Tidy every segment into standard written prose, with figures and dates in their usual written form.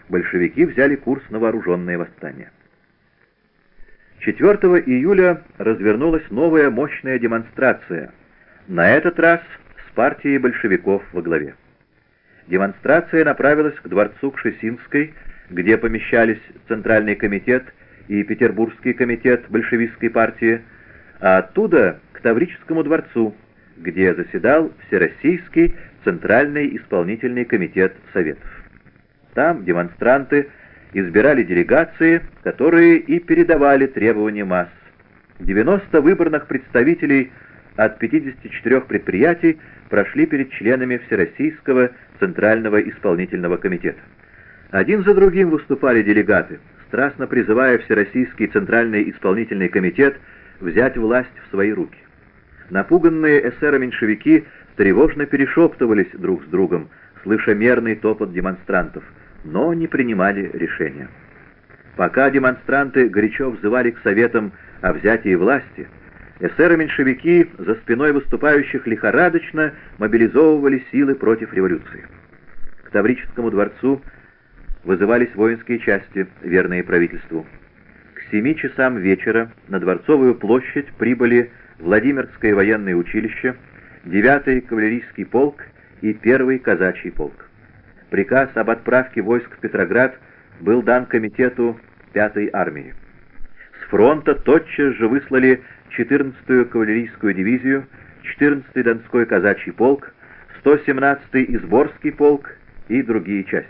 большевики взяли курс на вооруженное восстание. 4 июля развернулась новая мощная демонстрация, на этот раз с партией большевиков во главе. Демонстрация направилась к дворцу Кшесинской, где помещались Центральный комитет и Петербургский комитет большевистской партии, а оттуда к Таврическому дворцу, где заседал Всероссийский Центральный исполнительный комитет Советов. Там демонстранты избирали делегации, которые и передавали требования масс. 90 выборных представителей от 54 предприятий прошли перед членами Всероссийского Центрального исполнительного комитета. Один за другим выступали делегаты, страстно призывая Всероссийский Центральный исполнительный комитет взять власть в свои руки. Напуганные эсеры-меньшевики тревожно перешептывались друг с другом, слыша мерный топот демонстрантов, но не принимали решения. Пока демонстранты горячо взывали к советам о взятии власти, эсеры-меньшевики за спиной выступающих лихорадочно мобилизовывали силы против революции. К Таврическому дворцу вызывались воинские части, верные правительству. К 7 часам вечера на Дворцовую площадь прибыли Владимирское военное училище, 9-й кавалерийский полк и 1-й казачий полк. Приказ об отправке войск в Петроград был дан комитету 5-й армии. С фронта тотчас же выслали 14-ю кавалерийскую дивизию, 14-й Донской казачий полк, 117-й Изборский полк и другие части.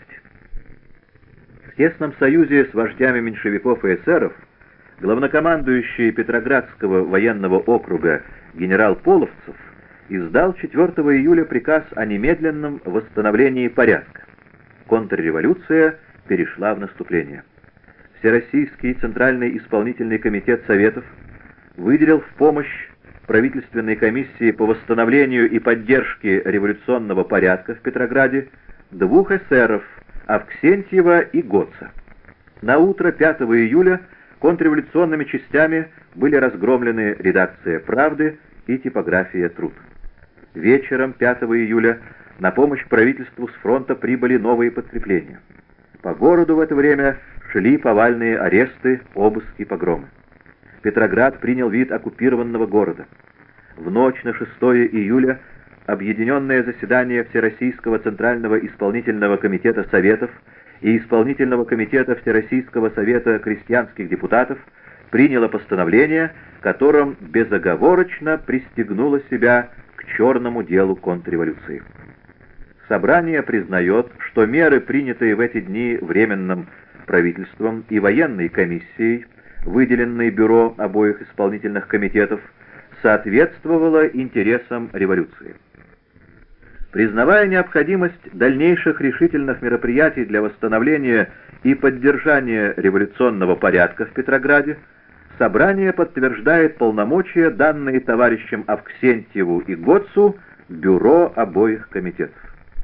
В тесном союзе с вождями меньшевиков и эсеров главнокомандующий Петроградского военного округа генерал Половцев издал 4 июля приказ о немедленном восстановлении порядка. Контрреволюция перешла в наступление. Всероссийский Центральный исполнительный комитет Советов выделил в помощь правительственной комиссии по восстановлению и поддержке революционного порядка в Петрограде 2 эсеров Авксентьева и Гоца. На утро 5 июля контрреволюционными частями были разгромлены редакция «Правды» и типография «Труд». Вечером 5 июля на помощь правительству с фронта прибыли новые подкрепления. По городу в это время шли повальные аресты, обыски, погромы. Петроград принял вид оккупированного города. В ночь на 6 июля объединенное заседание Всероссийского Центрального исполнительного комитета Советов и Исполнительного комитета Всероссийского совета крестьянских депутатов приняло постановление, которым безоговорочно пристегнуло себя к черному делу контрреволюции. Собрание признает, что меры, принятые в эти дни Временным правительством и военной комиссией, выделенной бюро обоих исполнительных комитетов, соответствовало интересам революции. Признавая необходимость дальнейших решительных мероприятий для восстановления и поддержания революционного порядка в Петрограде, собрание подтверждает полномочия, данные товарищам Авксентьеву и Гоцу, бюро обоих комитетов.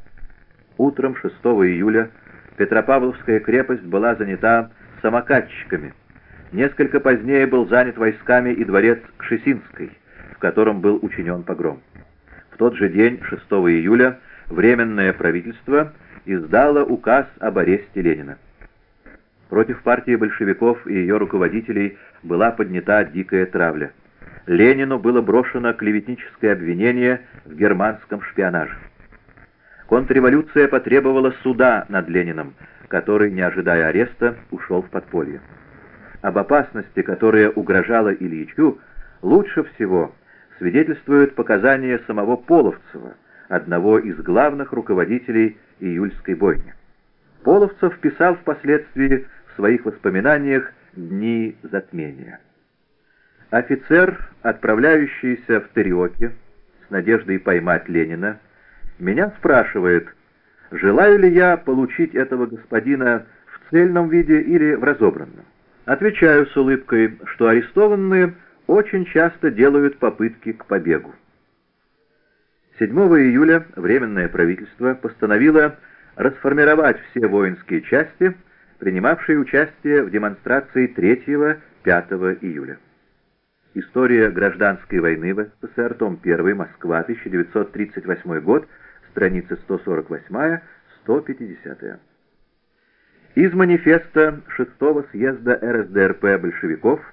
Утром 6 июля Петропавловская крепость была занята самокатчиками. Несколько позднее был занят войсками и дворец Кшесинской, в котором был учинен погром. В тот же день, 6 июля, Временное правительство издало указ об аресте Ленина. Против партии большевиков и ее руководителей была поднята дикая травля. Ленину было брошено клеветническое обвинение в германском шпионаже. Контрреволюция потребовала суда над Лениным, который, не ожидая ареста, ушел в подполье. Об опасности, которая угрожала Ильичу, лучше всего свидетельствуют показания самого Половцева, одного из главных руководителей июльской бойни. Половцев писал впоследствии в своих воспоминаниях «Дни затмения». Офицер, отправляющийся в Тереоке с надеждой поймать Ленина, меня спрашивает, желаю ли я получить этого господина в цельном виде или в разобранном. Отвечаю с улыбкой, что арестованные очень часто делают попытки к побегу. 7 июля Временное правительство постановило расформировать все воинские части, принимавшие участие в демонстрации 3-5 июля. История гражданской войны в СССР, том 1, Москва, 1938 год, страницы 148-150. Из манифеста 6-го съезда РСДРП большевиков